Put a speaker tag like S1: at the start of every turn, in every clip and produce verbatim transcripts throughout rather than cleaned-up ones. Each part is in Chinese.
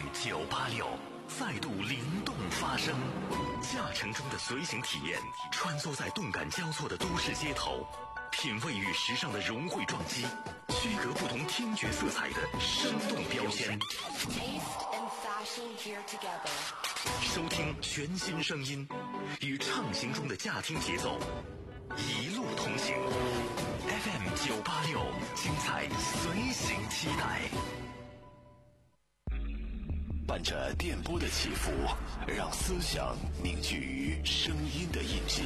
S1: 九八六再度灵动发声，驾乘中的随行体验，穿梭在动感交错的都市街头，品味与时尚的融汇撞击，区隔不同听觉色彩的生动标签。收听全新声音，与畅行中的驾听节奏，一路同行。F M 九八六，精彩随行期待。
S2: 伴着电波的起伏，让思想凝聚于声音的印记，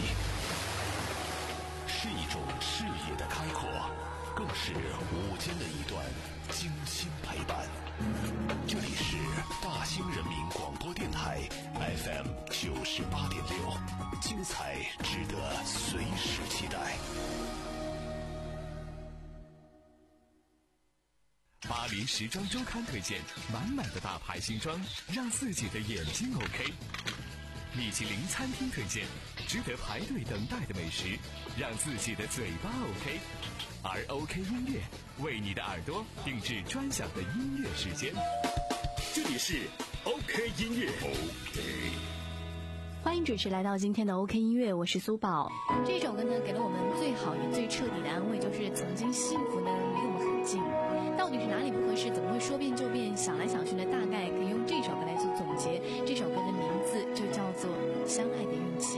S2: 是一种视野的开阔，更是午间的一段精心陪伴。这里是大兴人民广播电台 F M 九十八点六，精彩值得随时期待。
S3: 巴黎时装周刊推荐满满的大牌新装，让自己的眼睛 OK。米其林餐厅推荐值得排队等待的美食，让自己的嘴巴 OK。而 OK 音乐为你的耳朵定制专享的音乐时间。这里是 OK 音乐 OK。
S4: 欢迎准时来到今天的 OK 音乐，我是苏宝。这首歌呢，给了我们最好也最彻底的安慰，就是曾经幸福呢离我们很近，到底是哪里不合适，怎么会说变就变？想来想去呢，大概可以用这首歌来做总结。这首歌的名字就叫做《相爱的运气》。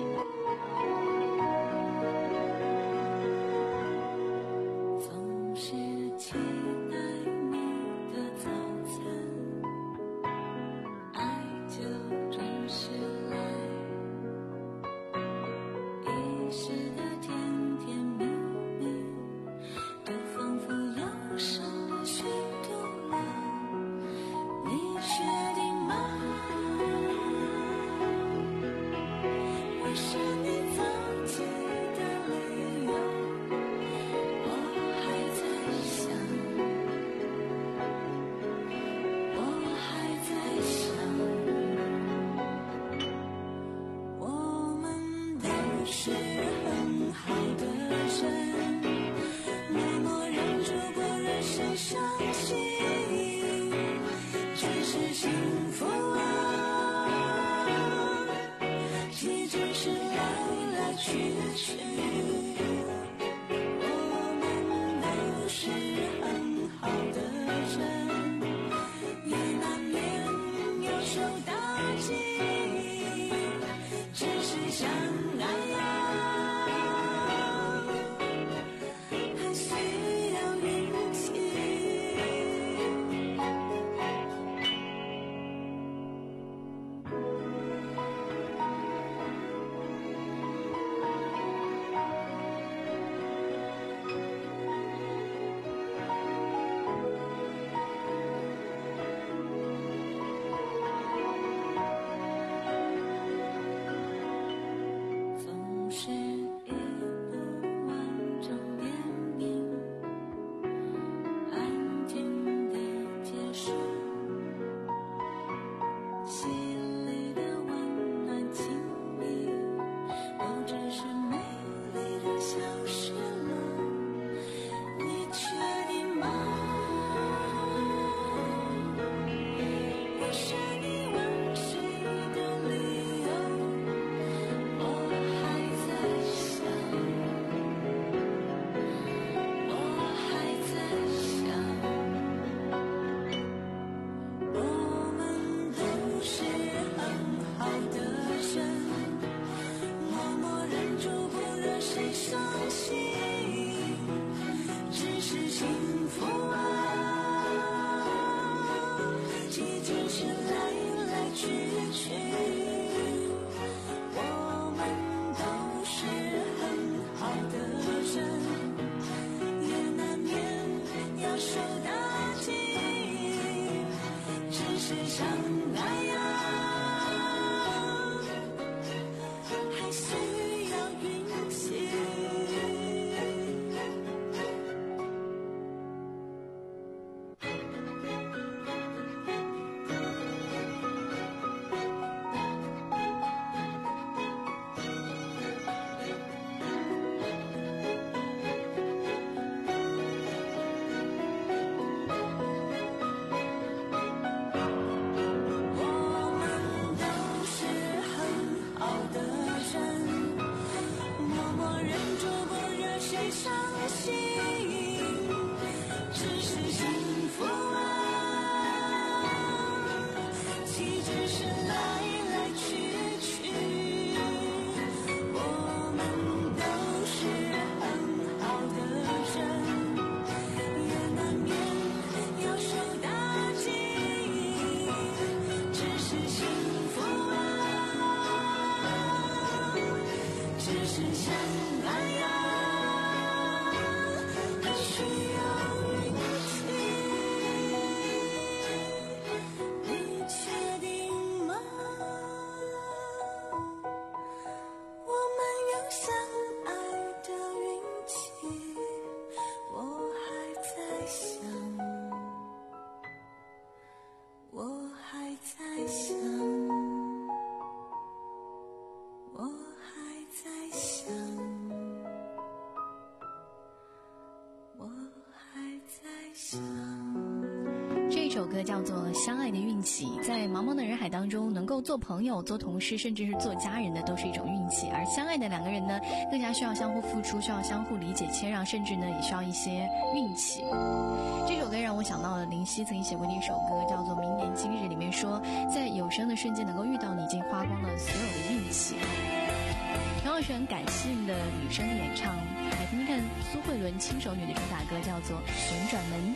S4: 这首歌叫做《相爱的运气》。在茫茫的人海当中，能够做朋友、做同事，甚至是做家人的，都是一种运气。而相爱的两个人呢，更加需要相互付出，需要相互理解、谦让，甚至呢，也需要一些运气。这首歌让我想到了林夕曾经写过的一首歌，叫做《明年今日》，里面说，在有生的瞬间能够遇到你，已经花光了所有的运气。同样是很感性的女生的演唱，来听听看苏慧伦轻手女的主打歌，叫做《旋转门》。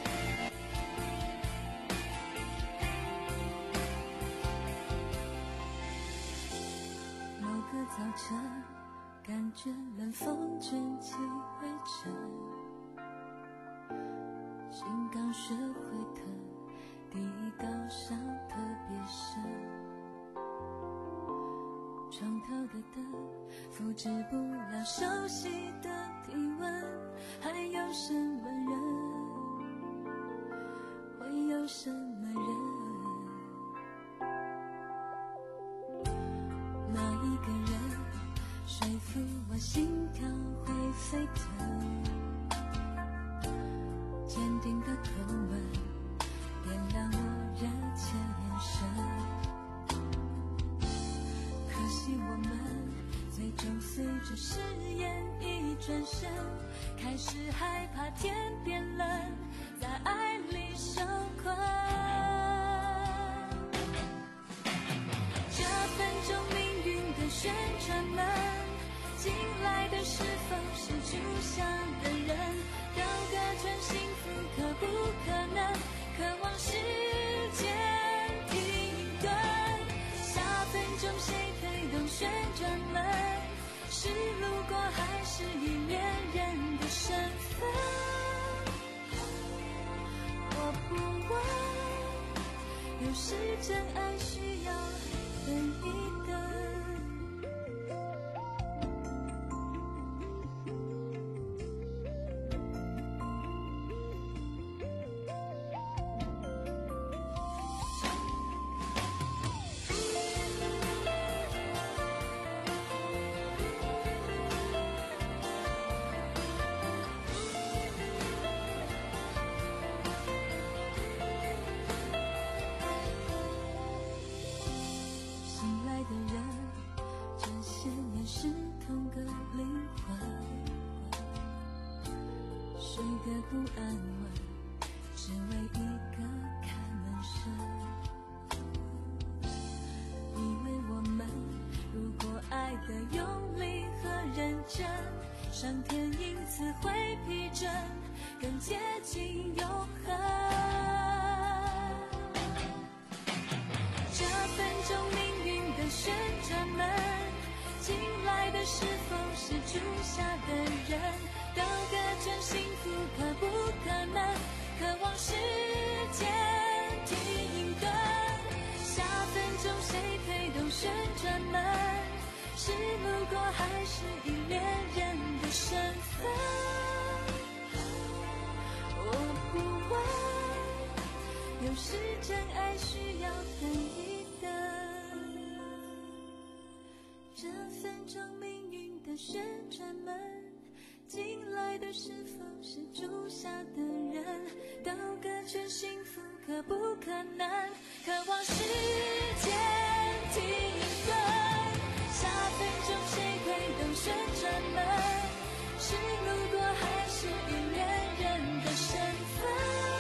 S5: 早晨，感觉冷风卷起灰尘，心刚学会疼，第一道伤特别深。床头的灯复制不了熟悉的体温，还有什么人会有什么人？哪一个人说服我心跳会沸腾？坚定的口吻点亮我热切眼神。可惜我们最终随着誓言一转身，开始害怕天变冷，在爱里受困。这分钟命运的旋转门，进来的是否是出下的人？都各全幸福可不可能？渴望时间停顿，下分钟谁推动旋转门？是路过还是已恋人的身份？我不问，有时真爱需要等一等。睡得不安稳，只为一个开门声。以为我们如果爱得用力和认真，上天因此会批准，更接近永恒。这分钟命运的旋转门，进来的是否是住下的人？都各全幸福可不可能？渴望时间停顿，下分钟谁推动旋转门？是路过还是已恋人的身份？我不问，有时真爱需要等一等。这分钟命运的旋转门，进来的是否是住下的人？都各全幸福可不可能？渴望时间停顿，下分钟谁推动旋转门？是路过还是已恋人的身份？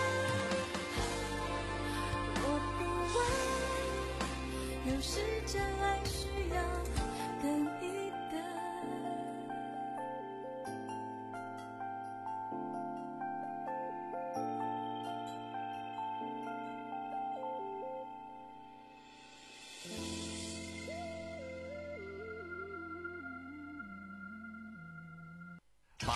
S5: 我不问，有时真爱需要等一等。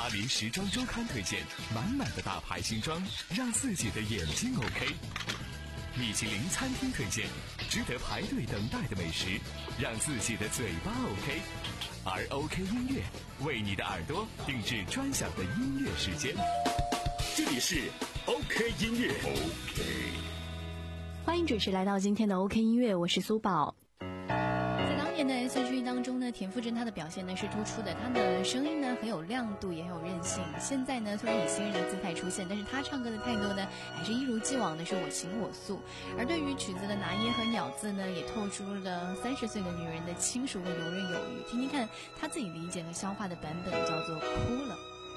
S3: 巴黎时装周刊推荐，满满的大牌新装，让自己的眼睛 OK。米其林餐厅推荐，值得排队等待的美食，让自己的嘴巴 OK。而 OK 音乐为你的耳朵定制专享的音乐时间。
S2: 这里是 OK 音乐 OK。
S4: 欢迎准时来到今天的 OK 音乐，我是苏宝。在当年的 S H E 当中呢，田馥甄她的表现呢是突出的，她的声音呢很有亮度，也很有韧性。现在呢虽然以新人的姿态出现，但是她唱歌的态度呢还是一如既往的是我行我素。而对于曲子的拿捏和咬字呢，也透出了三十岁的女人的轻熟和游刃有余。听听看她自己理解和消化的版本，叫做哭了。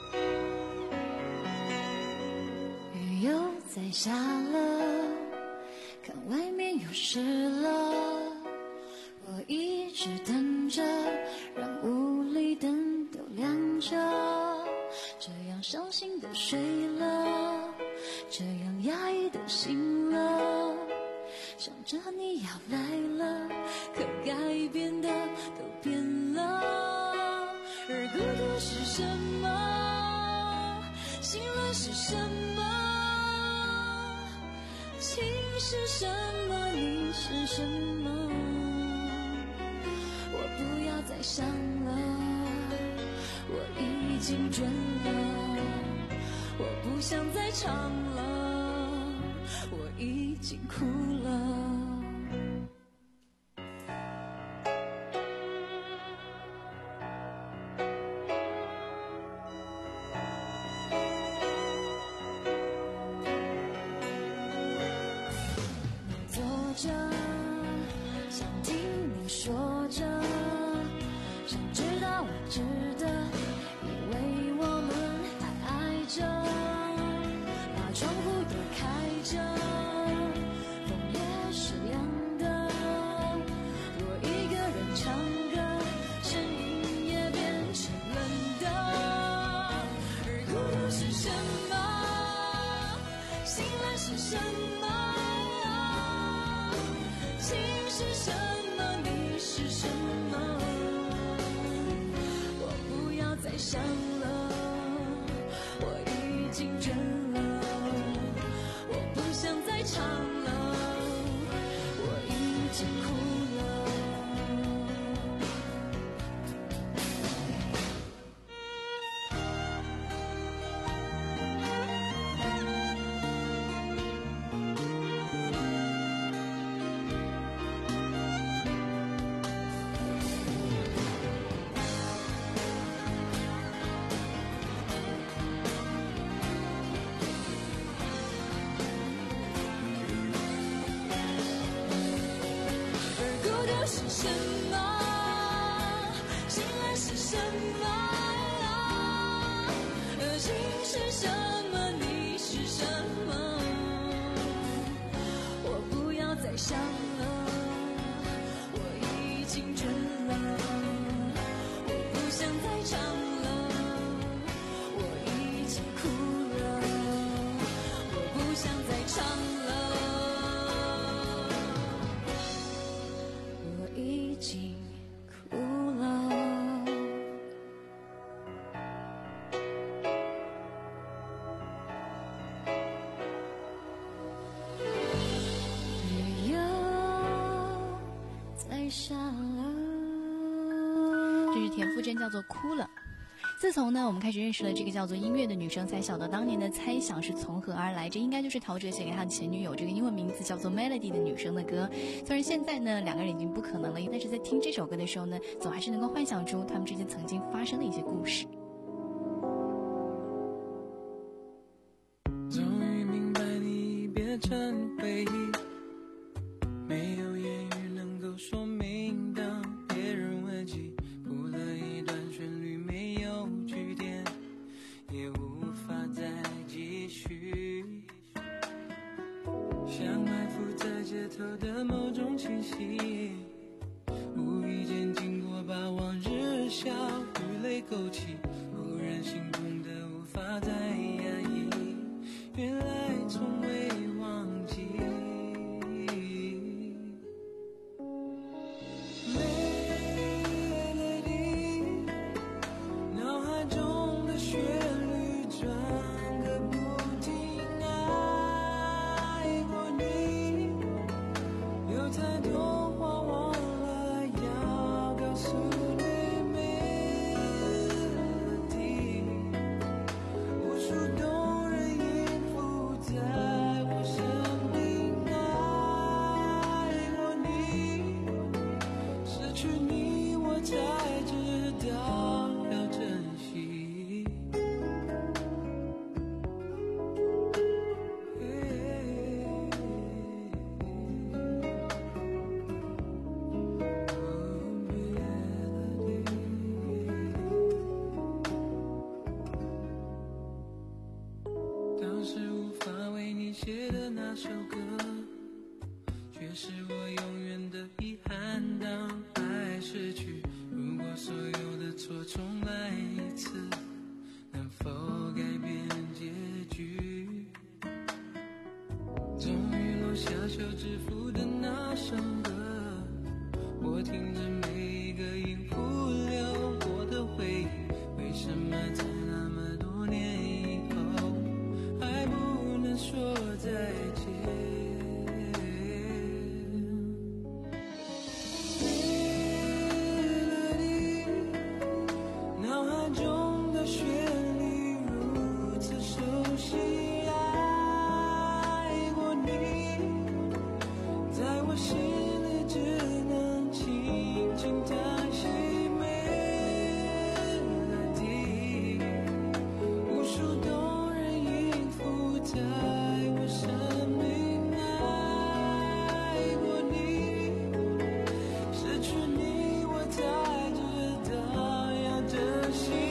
S5: 雨又在下了，看外面又湿了，我一直等着，让屋里灯都亮着，这样伤心的睡了，这样压抑的醒了，想着你要来了，可该变的都变了。而孤独是什么？醒了是什么？情是什么？你是什么？我不要再想了，我已经倦了，我不想再唱了，我已经哭了。想了，我已经倦了，我不想再唱了，我已经哭了。是什么？醒来是什么？恶心是什么？你是什么？我不要再想了，我已经倦了，我不想再唱了，我已经哭了，我不想再唱了。已经哭了。雨又在下了。
S4: 这是田馥甄，叫做哭了。自从呢我们开始认识了这个叫做音乐的女生，才晓得当年的猜想是从何而来。这应该就是陶喆写给他的前女友，这个英文名字叫做 Melody 的女生的歌。虽然现在呢两个人已经不可能了，但是在听这首歌的时候呢，总还是能够幻想出他们之间曾经发生的一些故事。
S6: 终于明白你变成回忆，没有言语能够说明，当别人问起谱了一段旋律没有句点，也无法再继续，像埋伏在街头的某种气息，无意间经过把往日笑与泪勾起，忽然心痛的无法再压抑，原来从未忘记。Melody，脑海中的旋是我永远的遗憾。当爱失去，如果所有的错重来一次，能否改变结局？终于落下休止符的那首歌，我听着每一个音符流过的回忆，为什么在那么多年以后还不能说再见？脑海中的旋律如此熟悉，爱过你，在我心里只能轻轻叹息。melody， 无数动人音符在我生命，爱过你，失去你我才知道要珍惜。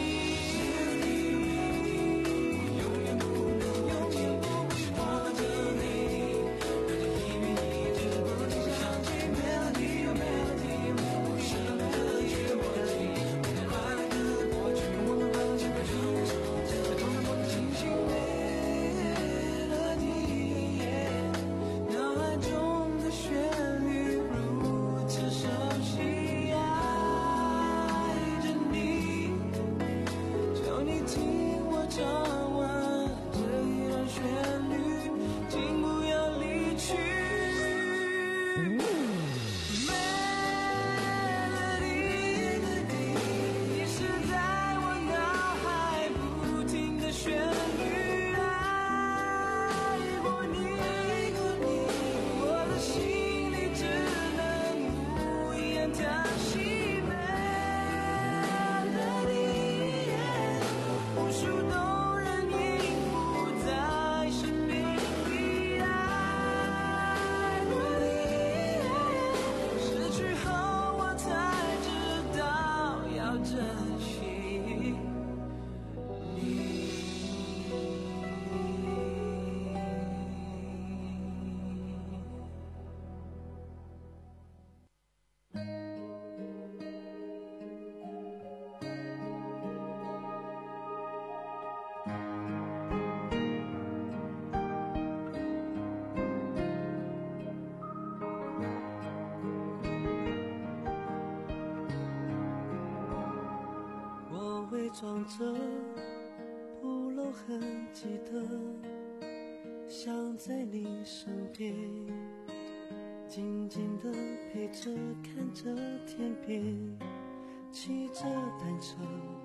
S7: 装着不露痕迹的，想在你身边，静静地陪着，看着天边，骑着单车，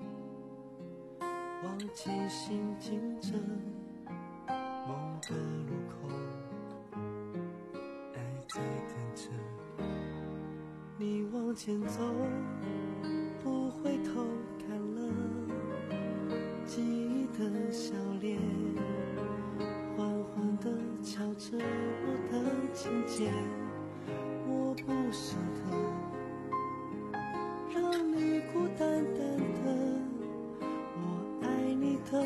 S7: 往前行进着某个路口，爱在等着你往前走，不回头看了记忆的笑脸，缓缓地敲着我的琴键，我不舍得让你孤单单的，我爱你的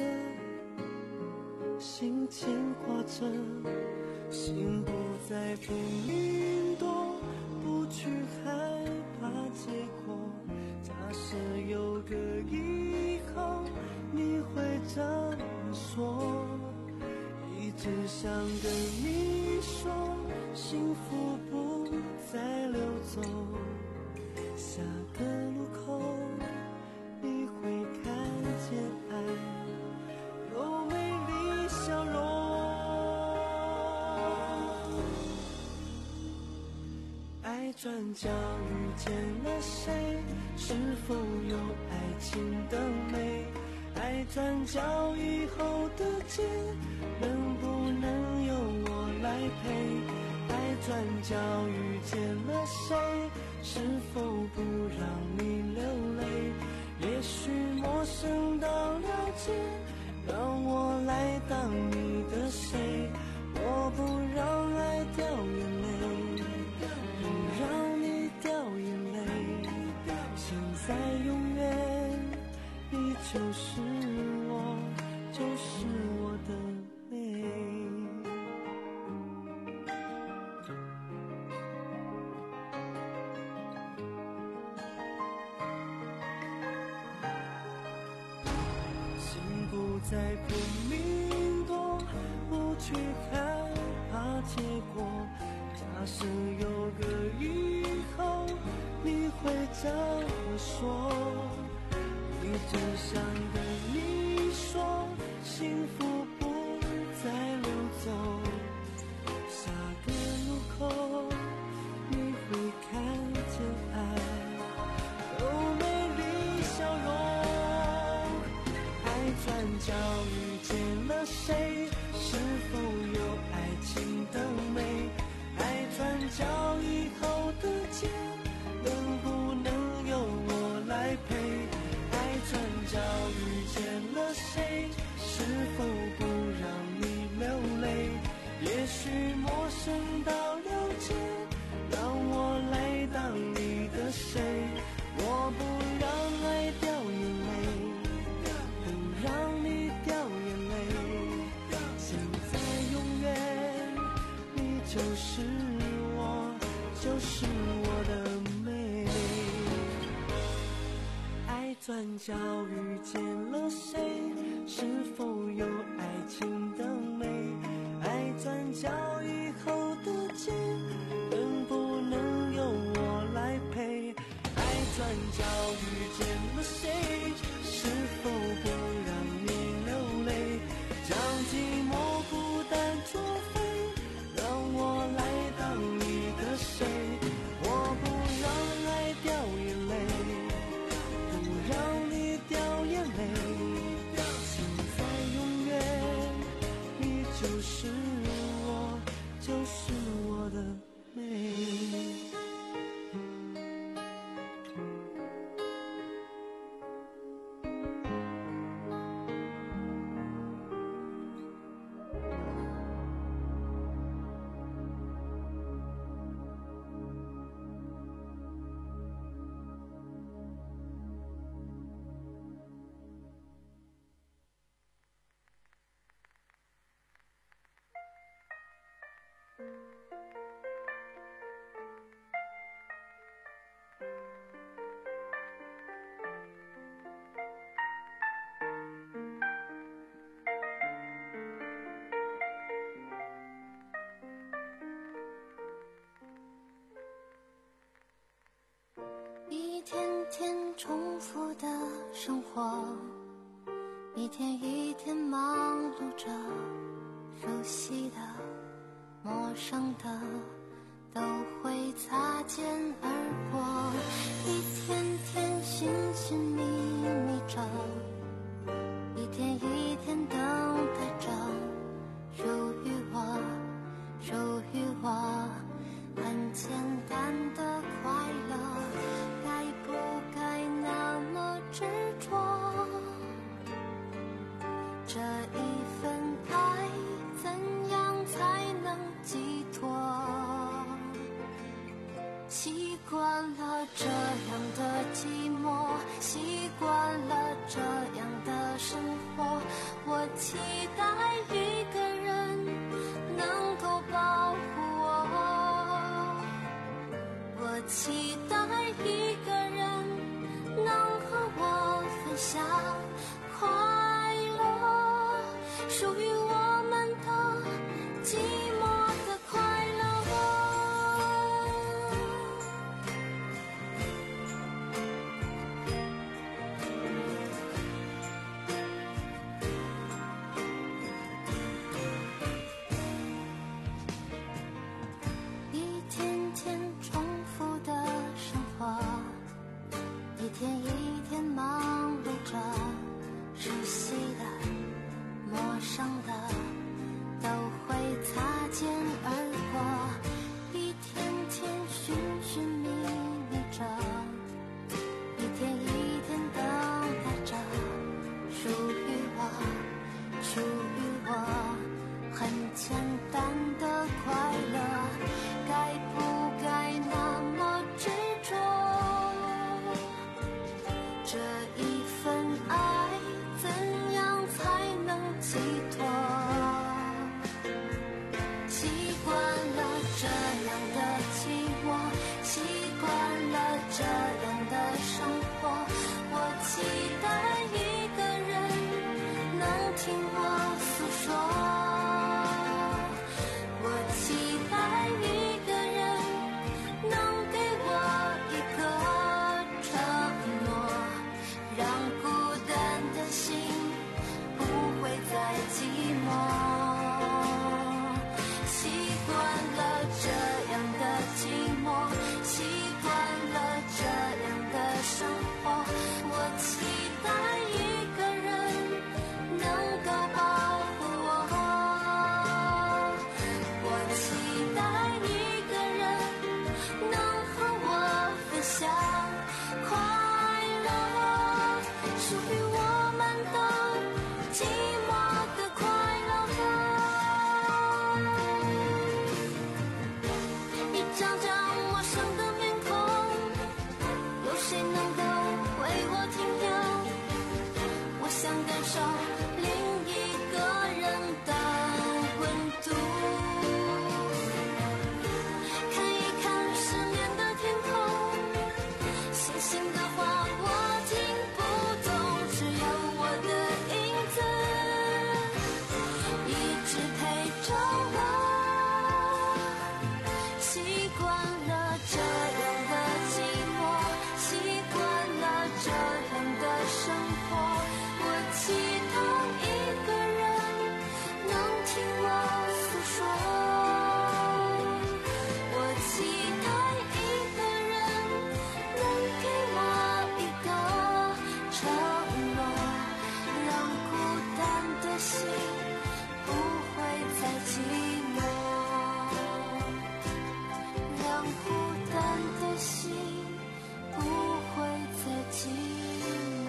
S7: 心牵挂着，心不再拼命躲，不去害怕结果，假设有个以后你会这么说，一直想跟你说，幸福不再溜走，下个路口你会看见爱有美丽笑容。爱转角遇见了谁，是否有爱情的美？爱转角以后的街，能不能由我来陪？爱转角遇见了谁，是否不让你流泪？也许陌生到了解，让我来当你的谁？我不让爱掉眼泪，不让你掉眼泪，现在永远你就是我，就是我的美。 在拼命躲，不去害怕结果。假设有个以后，你会这么说，你只想跟你说，幸福不再溜走。下个路口，你会看见爱有美丽笑容。爱转角遇见了谁？是否有爱情的美？爱转角以后的街，能不能由我来陪？爱转角遇见了谁？是否不让你流泪？也许陌生到了解，让我来当你的谁？我不让爱掉眼泪，不让你掉眼泪。现在永远，你就是我，就是我的美。爱转角遇见了谁？是否有爱情的美？爱转角以后的街，能不能由我来陪？爱转角遇见了谁？是否不让你流泪？将寂寞孤单作废，让我来当你的谁？我不让爱掉眼泪，不让你掉眼泪。现在永远，你就是我，就是我的美。
S5: 一天天重复的生活，一天一天忙碌着，熟悉的陌生的都会擦肩而过，一天天寻寻觅觅着，一天一天等待着，属于我，属于我很简单的快乐。该不该那么执着？这一份爱怎样才能寄托？习惯了这样的寂寞，习惯了这样的生活，我期待一个人能够保护我，我期待一个人能和我分享快乐，属于我们的寂寞的快乐。一天天重复的生活，一天一天忙碌着， 想着陌生的面孔，有谁能够为我停留？我想感受另一个人的温度，看一看失眠的天空，星星的话我听不懂，只有我的影子一直陪着我，习惯了这样的寂寞，习惯了这样的生活，我期待一个人能听我诉说，我期待一个人能给我一个承诺，让孤单的心不会再寂寞，让孤单的心不会再寂寞。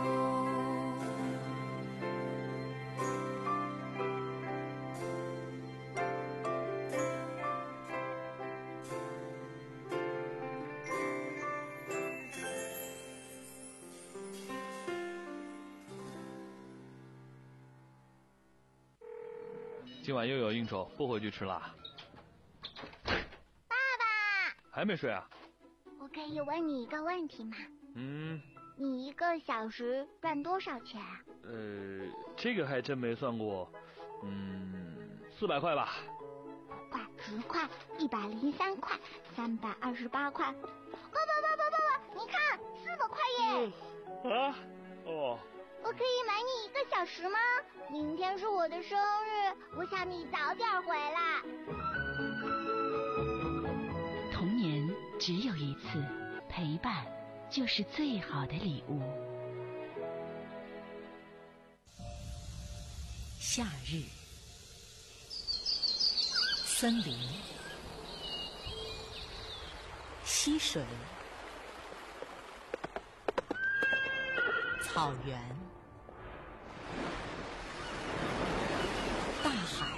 S8: 今晚又有应酬，不回去吃啦。
S9: 爸爸，
S8: 还没睡啊？
S9: 我可以问你一个问题吗？
S8: 嗯，
S9: 你一个小时赚多少钱啊？
S8: 呃，这个还真没算过。嗯，四百块吧。
S9: 五块、十块、一百零三块、三百二十八块。不不不不不不，你看，四百块耶！
S8: 啊？哦。
S9: 我可以买你一个小时吗？明天是我的生日，我想你早点回来。
S10: 童年只有一次，陪伴就是最好的礼物。夏日，森林，溪水，草原，大海。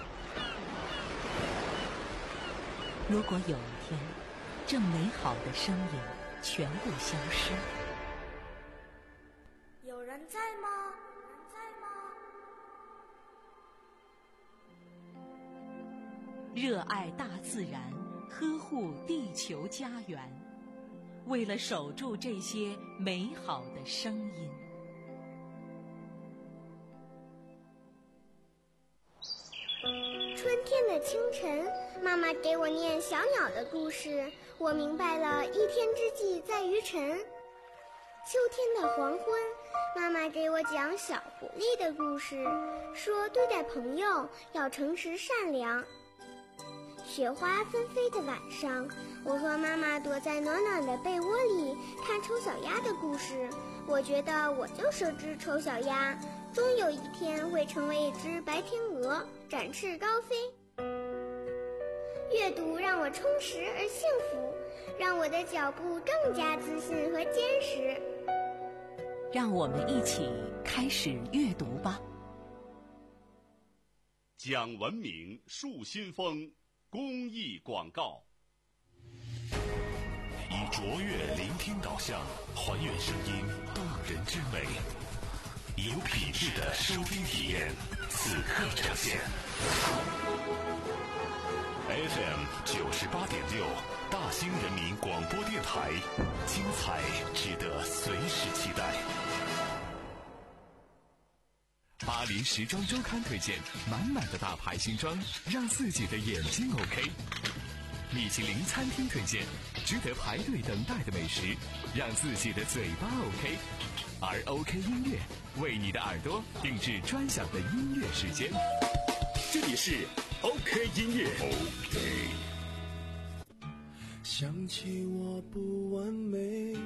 S10: 如果有一天，这美好的声音全部消失，
S5: 有人在吗？有人在吗？
S10: 热爱大自然，呵护地球家园，为了守住这些美好的声音。
S9: 春天的清晨，妈妈给我念小鸟的故事，我明白了一天之计在于晨。秋天的黄昏，妈妈给我讲小狐狸的故事，说对待朋友要诚实善良。雪花纷飞的晚上，我和妈妈躲在暖暖的被窝里看丑小鸭的故事，我觉得我就是只丑小鸭，终有一天会成为一只白天鹅，展翅高飞。阅读让我充实而幸福，让我的脚步更加自信和坚实。
S10: 让我们一起开始阅读吧。
S2: 讲文明树新风公益广告，以卓越聆听导向，还原声音动人之美，有品质的收听体验，此刻呈现。F M 九十八点六，大兴人民广播电台，精彩值得随时期待。
S3: 巴黎时装周刊推荐满满的大牌新装，让自己的眼睛 OK。米其林餐厅推荐值得排队等待的美食，让自己的嘴巴 OK。而 OK 音乐为你的耳朵定制专享的音乐时间。这里是 OK 音乐。OK。
S7: 想起我不完美，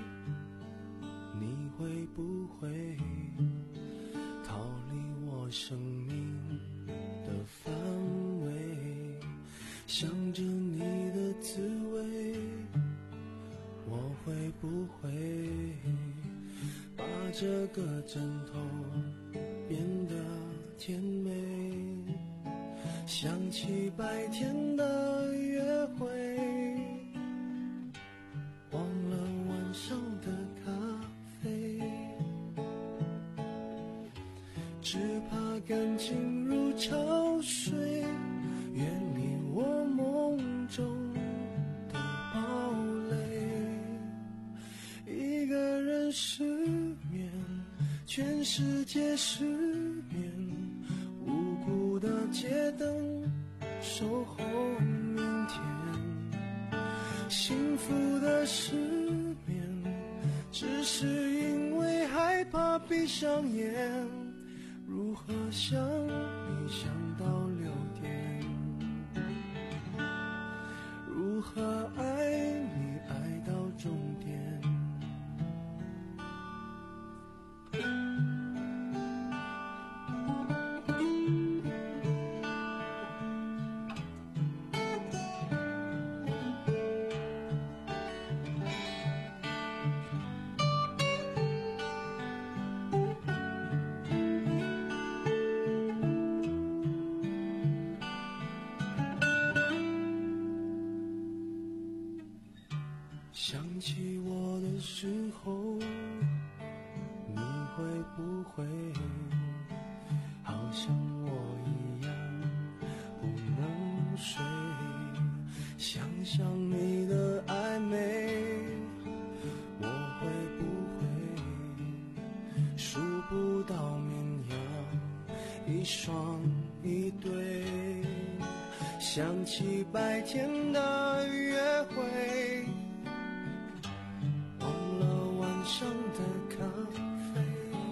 S7: 你会不会逃离我生命的范围？想着你的滋味，我会不会把这个枕头变得甜美？想起白天的约会， 感情如潮水，远离我梦中的堡垒。一个人失眠，全世界失眠，无辜的街灯守候明天。幸福的失眠，只是因为害怕闭上眼。如何想你想到六点？如何爱你爱到终点？想起我的时候，你会不会好像我一样不能睡？想想你的暧昧，我会不会数不到绵羊一双一对？想起白天的约会，上的咖啡，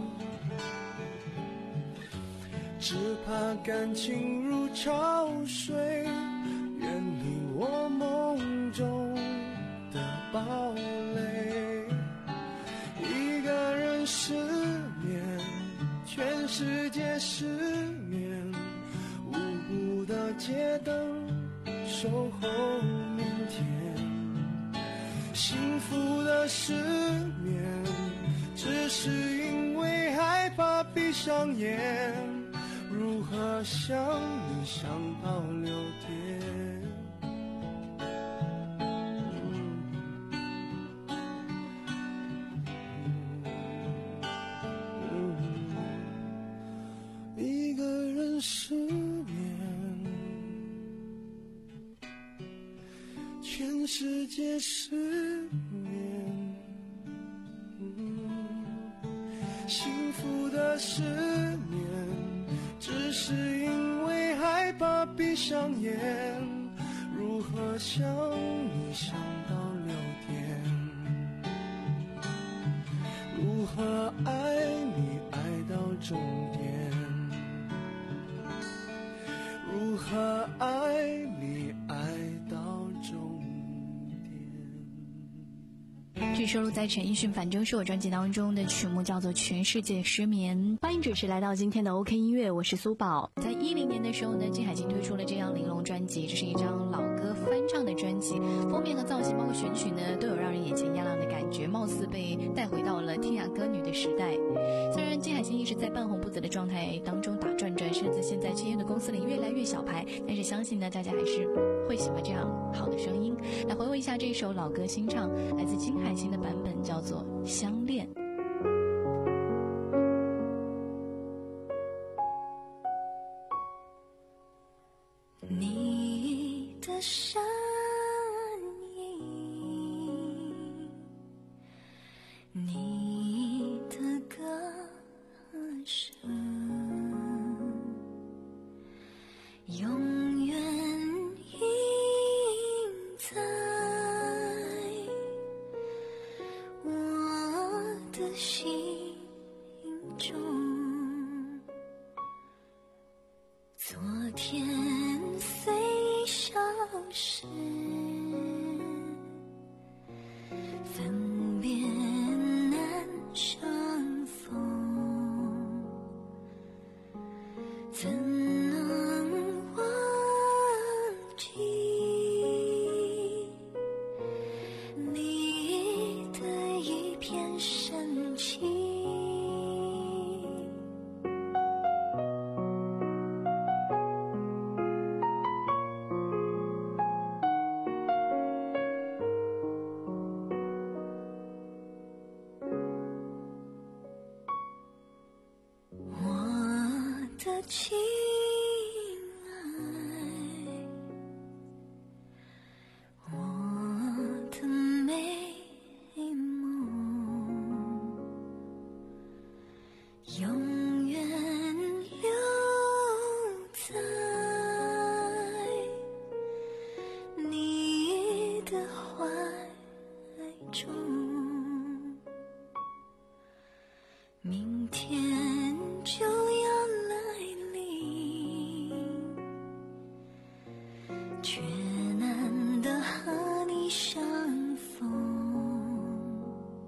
S7: 只怕感情如潮水，远离我梦中的堡垒。一个人失眠，全世界失眠，无辜的街灯守候明天。幸福的失眠，只是因为害怕闭上眼。如何想你想到六点？一个人失眠，全世界失眠。幸福的失眠，只是因为害怕闭上眼。如何想你想到六点？如何爱你爱到终点？如何爱你爱到终点？
S4: 据收录在陈奕迅《反正是我》专辑当中的曲目叫做《全世界失眠》。欢迎准时来到今天的 OK 音乐，我是苏宝。在一零年的时候呢，金海心推出了这张《玲珑》专辑，这是一张老歌翻唱的专辑，封面和造型包括选曲呢，都有让人眼前一亮的感觉，貌似被带回到了天涯歌女的时代。虽然金海心一直在半红不紫的状态当中打转着，甚至现在经营的公司里越来越小牌，但是相信呢，大家还是会喜欢这样好的声音。来回味一下这首老歌新唱，来自金海心的版本，叫做《相恋》。
S5: 你的身影，你的歌声，永远印在我的心中。昨天虽消失，分别难相逢，怎能忘记你的一片深情？ 的亲爱，我的美梦永远留在你的怀中，明天就要来临，却难得和你相逢，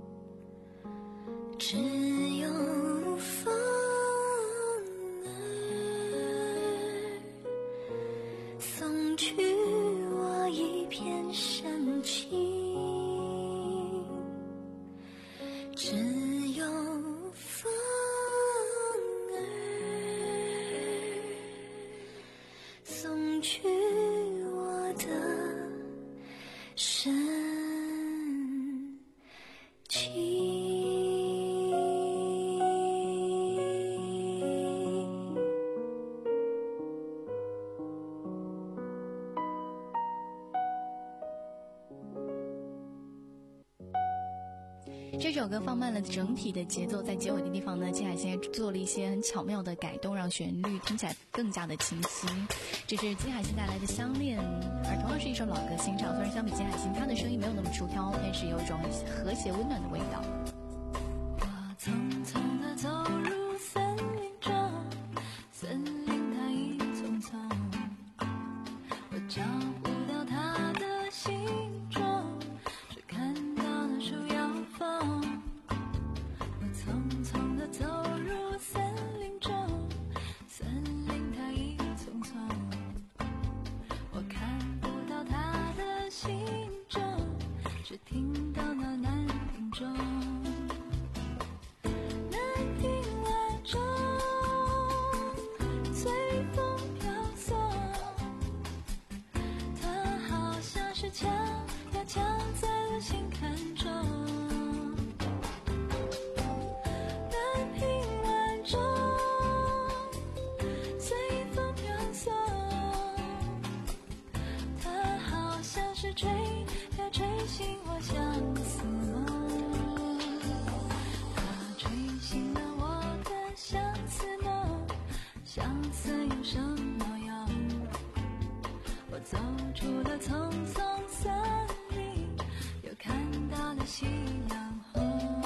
S5: 只有风儿送去我一片深情，只有风儿送去我的深情。
S4: 这首歌放慢了整体的节奏，在结尾的地方呢，金海心做了一些很巧妙的改动，让旋律听起来更加的清晰。这是金海心带来的《相恋》，而同样是一首老歌新唱，虽然相比金海心，她的声音没有那么出挑，但是有一种和谐温暖的味道。
S5: 我匆匆地走入森林中，森林它一丛丛，我找不到它的行踪，只看到那树摇风。我匆匆地走入森林中，森林它一丛丛，我看不到它的行踪，只听到那南屏钟。南屏晚钟，随风飘送，它好像是墙呀墙在我心坎中。南屏晚钟，随风飘送，它好像是吹呀吹醒我相思梦。它吹醒了我的相思梦，相思有什么用？我走出了丛丛森林，又看到了夕阳红。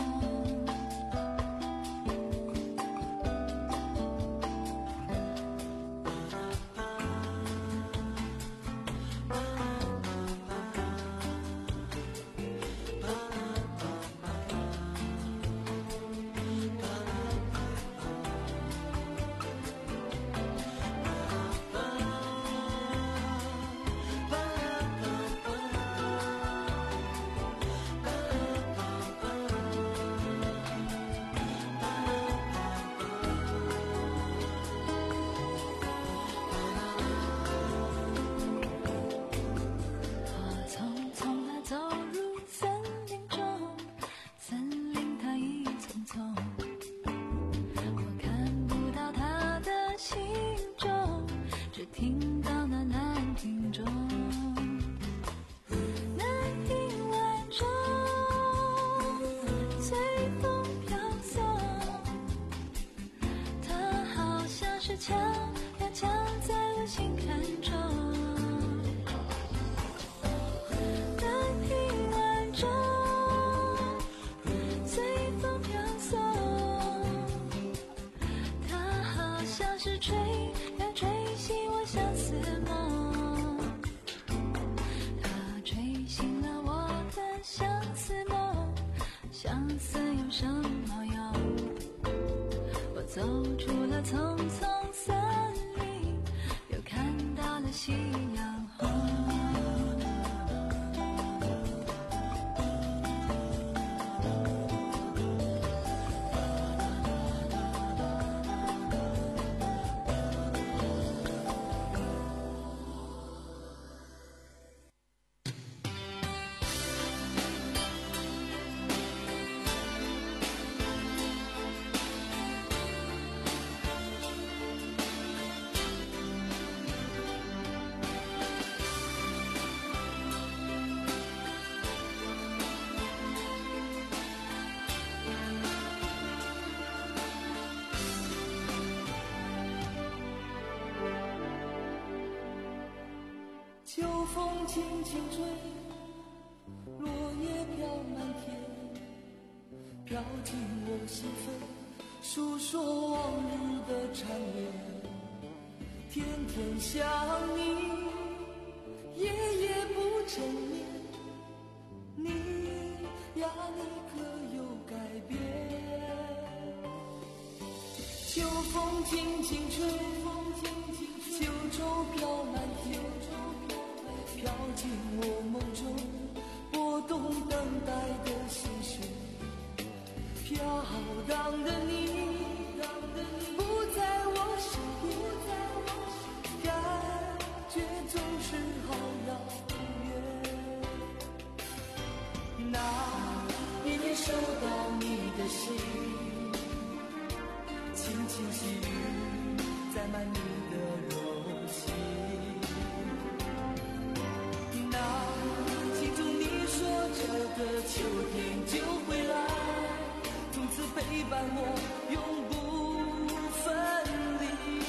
S5: 我匆匆地走入森林中，森林它一丛丛，我看不到它的行踪，只听到那南屏钟。南屏晚钟，随风飘送，它好像是墙呀墙在我心坎中。南屏晚钟，随风飘送，它好像是吹呀吹醒我相思梦。它吹醒了我的相思梦，相思有什么用？我走出了丛丛森林，又看到了夕阳红。
S6: 轻轻吹，落叶飘满天，飘进我心扉，诉说往日的缠绵。天天想你，夜夜不成眠，你呀你可有改变？秋风轻轻吹，秋愁飘满天，飘进我梦中，拨动等待的心弦。飘荡的你不在我身边，感觉总是好遥远。那一天收到你的信，轻轻细雨载满你的柔情。那心中你说这个秋天就会来，从此陪伴我永不分离。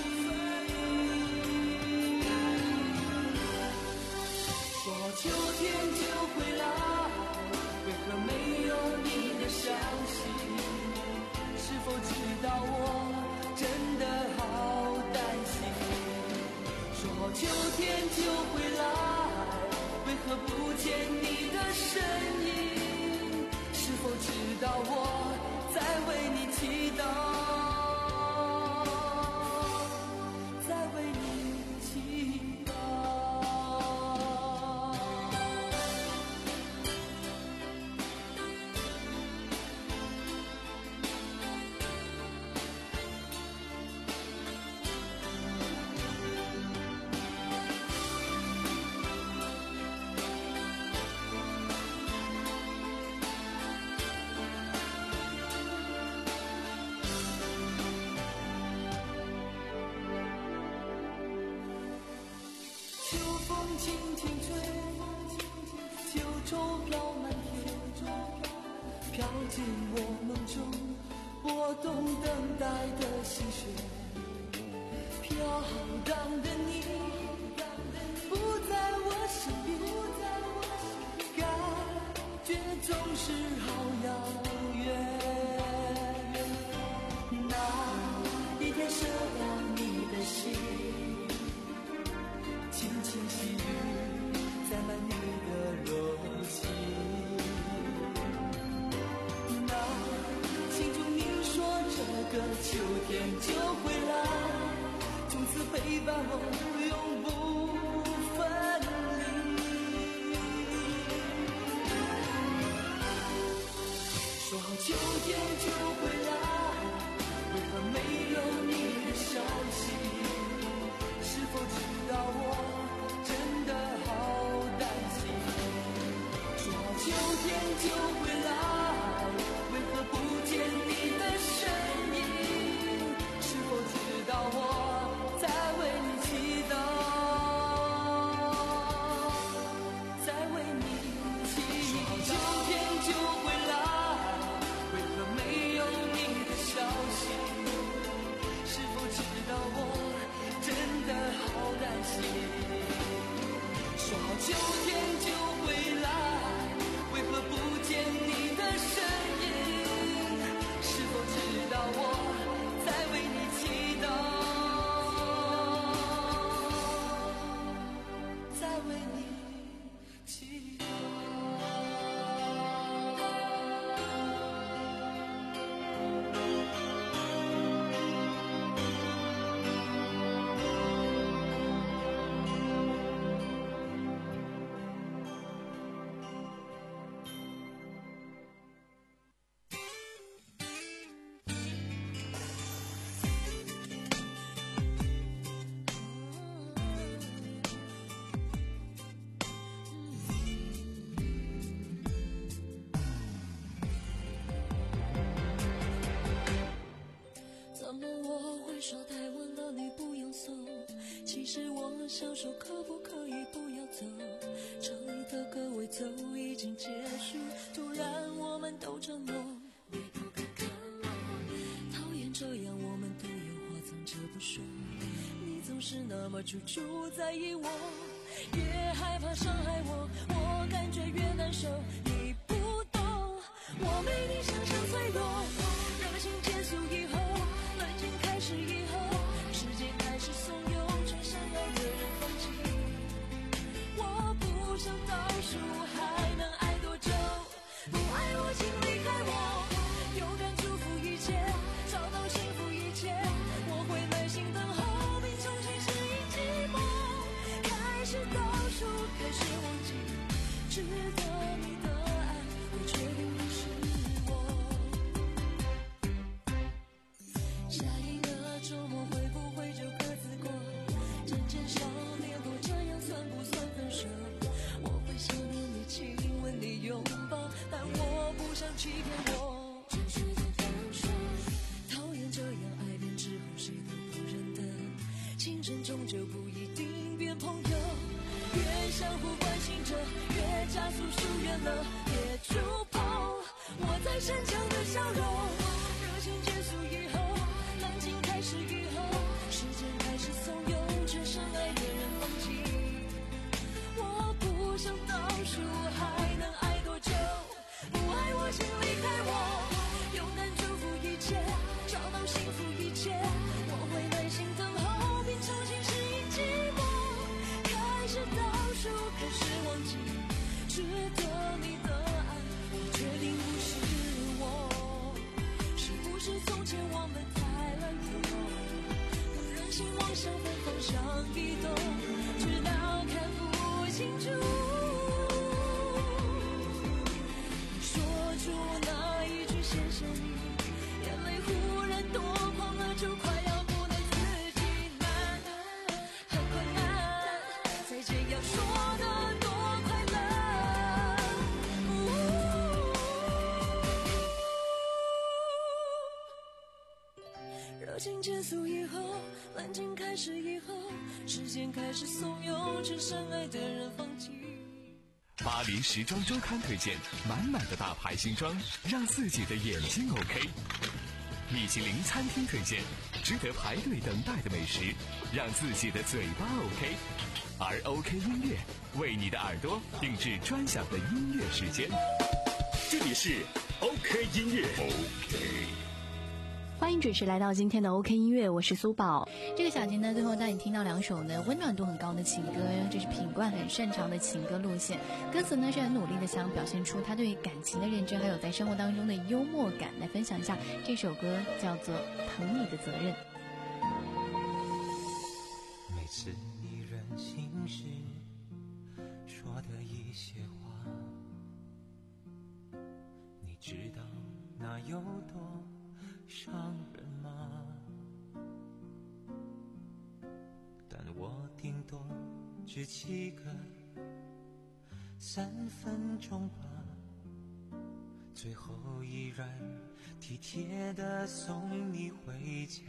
S6: 说秋天就会来，为何没有你的消息？是否知道我真的好担心？说秋天就会来，为何不见你的身影？是否知道我在为你祈祷，在为你祈祷。秋风轻轻吹，秋愁飘满天，飘进我梦中，拨动等待的心弦。飘荡的你不在我身边，感觉总是好遥远。那一天收到你的信，轻轻细雨载满你的柔情。那心中你说这个秋天就会来，从此陪伴我永不分离。说秋天就会来，为何没有你的消息？是否知道我真的好担心？说秋天就会来，为何不见你的身影？是否知道我在为你祈祷，在为你祈祷。说秋天就会来，为何没有你的消息？是否知道我真的好担心？说好秋天就会来，为何不见你的身影？是否知道我在为你祈祷，在为你祈祷。
S5: 怎么我会说太晚了你不用送？其实我很想说可不可以不要走？这里的歌未奏已经结束，突然我们都沉默。回头看看我，讨厌这样我们都有话藏着不说。你总是那么处处在意我， 越害怕伤害我，我感觉越难受。你不懂，我没你想象脆弱。热情结束以后，冷静开始以后，时间开始怂恿全相爱的人放弃。我不想倒数还能爱多久，不爱我请离开我，勇敢祝福一切，找到幸福一切，我会耐心等候并重新适应寂寞。开始倒数，开始忘记，值得你的爱，我确定不是我。下一个周末会不会就各自过，渐渐少联络，这样算不算分手？我会想念你，亲吻你，拥抱，但我不想欺骗我。真实的分手，讨厌这样爱变之后谁都不认得，情深终究不一定变朋友。越相互关心着，越加速疏远了，别触碰我再逞强的笑容。热情结束以后，冷静开始以后，时间开始怂恿全深爱的人放弃。我不想倒数还能爱多久，不爱我请离开我，勇敢祝福一切，找到幸福一切，我会耐心等候并重新适应寂寞。开始倒数，开始忘记，值得你的爱，我决定不是我。是不是从前我们太懒惰，不忍心往相反方向移动，直到看不清楚。你说出那一句谢谢你，眼泪忽然多狂了，就快要不能自己，难，很困难，再见要说得多快乐。热情结束以后，冷静开始以后，时间开始怂恿全深爱的人放弃。
S3: 巴黎时装周刊推荐满满的大牌新装，让自己的眼睛 OK。米其林餐厅推荐值得排队等待的美食，让自己的嘴巴 OK。而 OK 音乐为你的耳朵定制专享的音乐时间。
S2: 这里是 OK 音乐 OK。
S4: 欢迎准时来到今天的 OK 音乐，我是苏宝。这个小节呢，最后带你听到两首呢温暖度很高的情歌，这是品冠很擅长的情歌路线。歌词呢是很努力的想表现出他对感情的认真，还有在生活当中的幽默感。来分享一下这首歌，叫做《疼你的责任》。
S6: 每次你任性时说的一些话，你知道那有多伤人吗？但我顶多只记个三分钟吧，最后依然体贴地送你回家。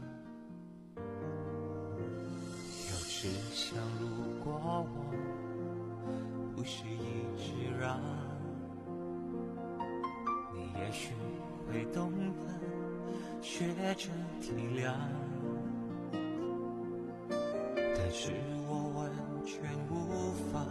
S6: 有时想如果我不是一直让你，也许会懂得学着体谅，但是我完全无法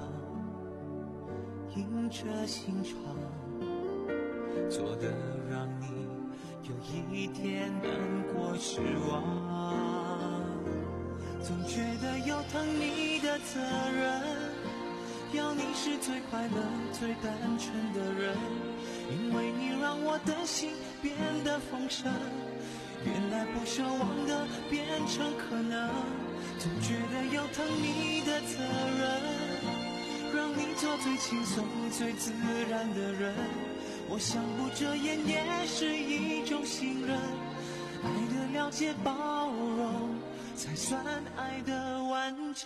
S6: 硬着心肠做得让你有一点难过失望。总觉得有疼你的责任，要你是最快乐最单纯的人，因为你让我的心变得丰盛，原来不奢望的变成可能。总觉得有疼你的责任，让你做最轻松最自然的人，我想不遮掩也是一种信任，爱的了解包容才算爱的完整。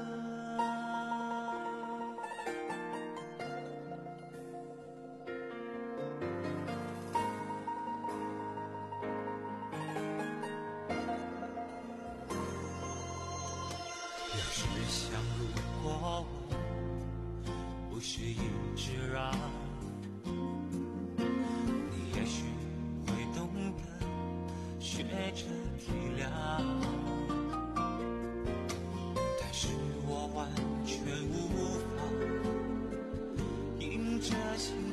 S6: 想如果我不是一直让你，也许会懂得学着体谅，但是我完全无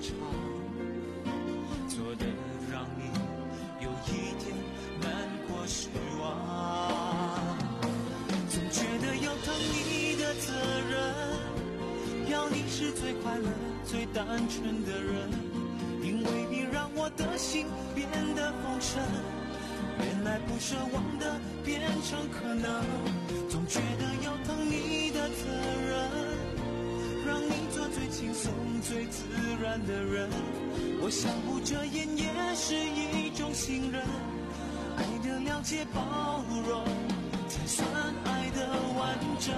S6: 场，做的让你有一点难过失望。总觉得要疼你的责任，要你是最快乐最单纯的人，因为你让我的心变得丰盛，原来不奢望的变成可能。总觉得要疼你的责任，让你做最轻松最自然的人，我相互遮掩也是一种信任，爱的了解包容才算爱的完整。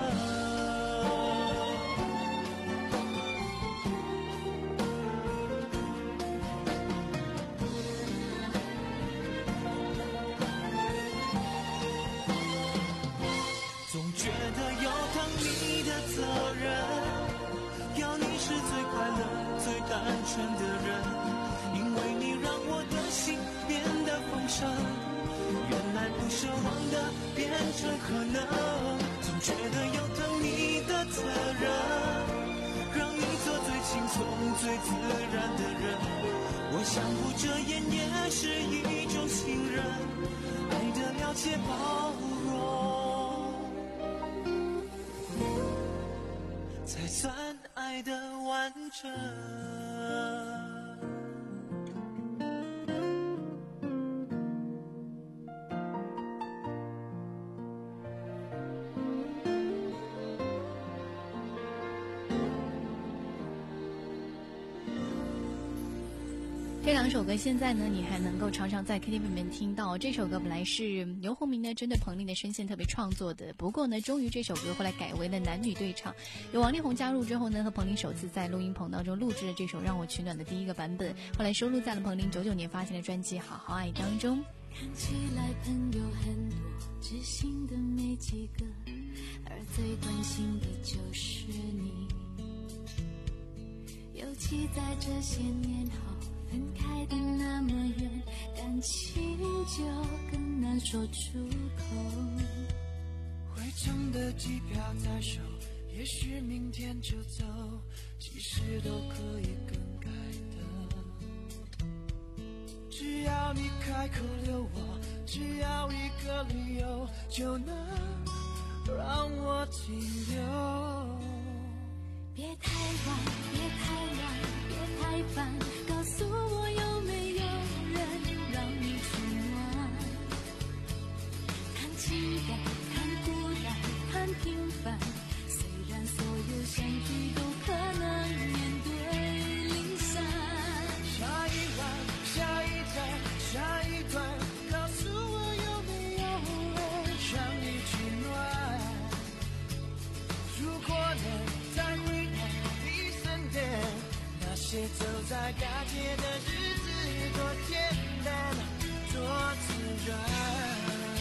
S6: 总觉得要疼你的责任，要你是最快乐最单纯的人，因为你让我的心变得丰盛，原来不奢望的变成可能。总觉得要疼你的责任，让你做最轻松最自然的人，我相互遮掩也是一种信任，爱的了解包容才算爱的完整。
S4: 这两首歌现在呢，你还能够常常在 K T V 里面听到。这首歌本来是刘鸿明呢针对彭丽的声线特别创作的，不过呢，终于这首歌后来改为了男女对唱。有王力宏加入之后呢，和彭丽首次在录音棚当中录制了这首《让我取暖》的第一个版本，后来收录在了彭丽九九年发行的专辑《好好爱》当中。
S5: 看起来朋友很多，知心的没几个，而最关心的就是你。尤其在这些年后，分开的那么远，感情就更难说出口。
S6: 回程的机票在手，也许明天就走，其实都可以更改的。只要你开口留我，只要一个理由，就能让我停留。
S5: 别太晚，别太晚，别太烦，告诉我有没有人让你取暖。看情感，看孤单，看平凡，虽然所有相聚都可能面对离散。
S6: 下一晚，下一站，下一段，告诉我有没有人让你取暖。如果能再回到你身边，那些走在大街的日子多简单，多自然。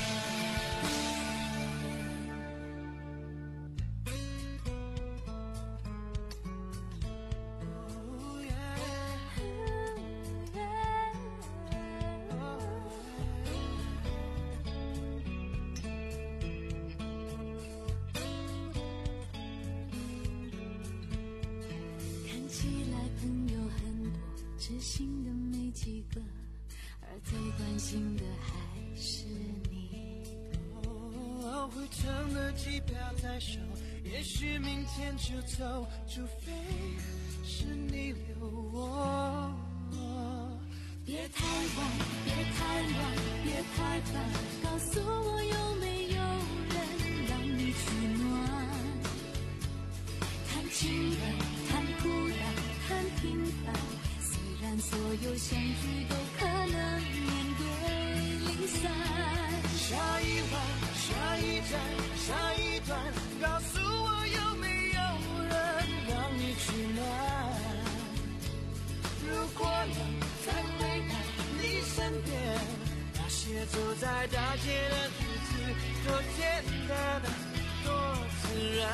S5: 知心的没几个，而最关心的还是你。
S6: 哦，回程的机票在手，也许明天就走，除非是你留我。
S5: 别太晚，别太晚，别太烦，告诉我有没有人让你取暖。看情感，看孤单，看平凡，所有相聚都可能面对离散。
S6: 下一晚，下一站，下一段，告诉我有没有人让你取暖。如果能再回到你身边，那些走在大街的日子多简单，多自然。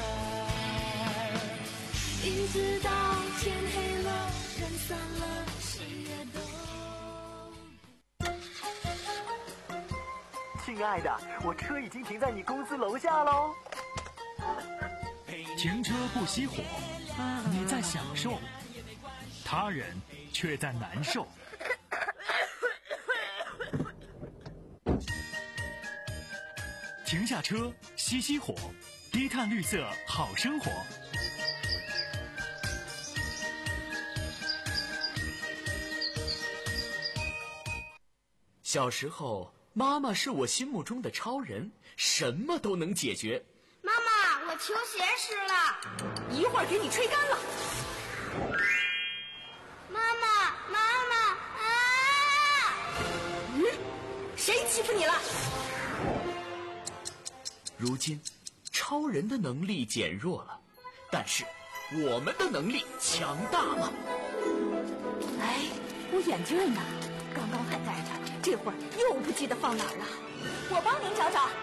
S5: 一直到天黑了，人散了，谁也都。
S11: 亲爱的，我车已经停在你公司楼下喽。
S12: 停车不熄火，你在享受； 他人却在难受。停下车，熄熄火，低碳绿色好生活。
S13: 小时候，妈妈是我心目中的超人，什么都能解决。
S9: 妈妈，我球鞋湿了，
S10: 一会儿给你吹干了。
S9: 妈妈，妈妈啊！
S10: 嗯，谁欺负你了？
S13: 如今，超人的能力减弱了，但是我们的能力强大了。
S10: 哎，我眼镜呢？刚刚还戴着，这会儿又不记得放哪儿了。我帮您找找。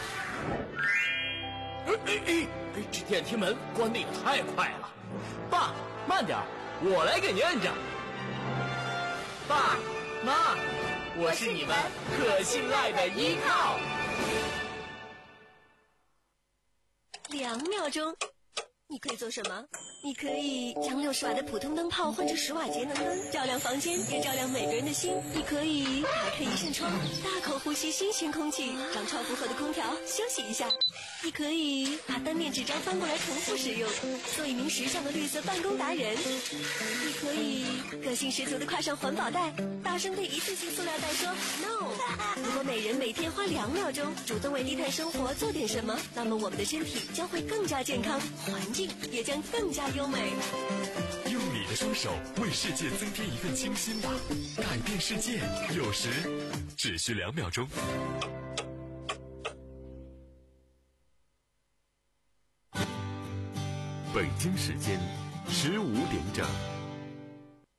S13: 哎哎哎！这电梯门关得也太快了。爸，慢点，我来给您摁着。爸妈，我是你们可信赖的依靠。
S14: 两秒钟，你可以做什么？你可以将六十瓦的普通灯泡换成十瓦节能灯，照亮房间，也照亮每个人的心。你可以打开一扇窗，大口呼吸新鲜空气，让超负荷的空调休息一下。你可以把单面纸张翻过来重复使用，做一名时尚的绿色办公达人。你可以个性十足的挎上环保袋，大声对一次性塑料袋说 no。 如果每人每天花两秒钟主动为低碳生活做点什么，那么我们的身体将会更加健康，环境也将更加优美。
S3: 用你的双手为世界增添一份清新吧，改变世界有时只需两秒钟。北京时间十五点整。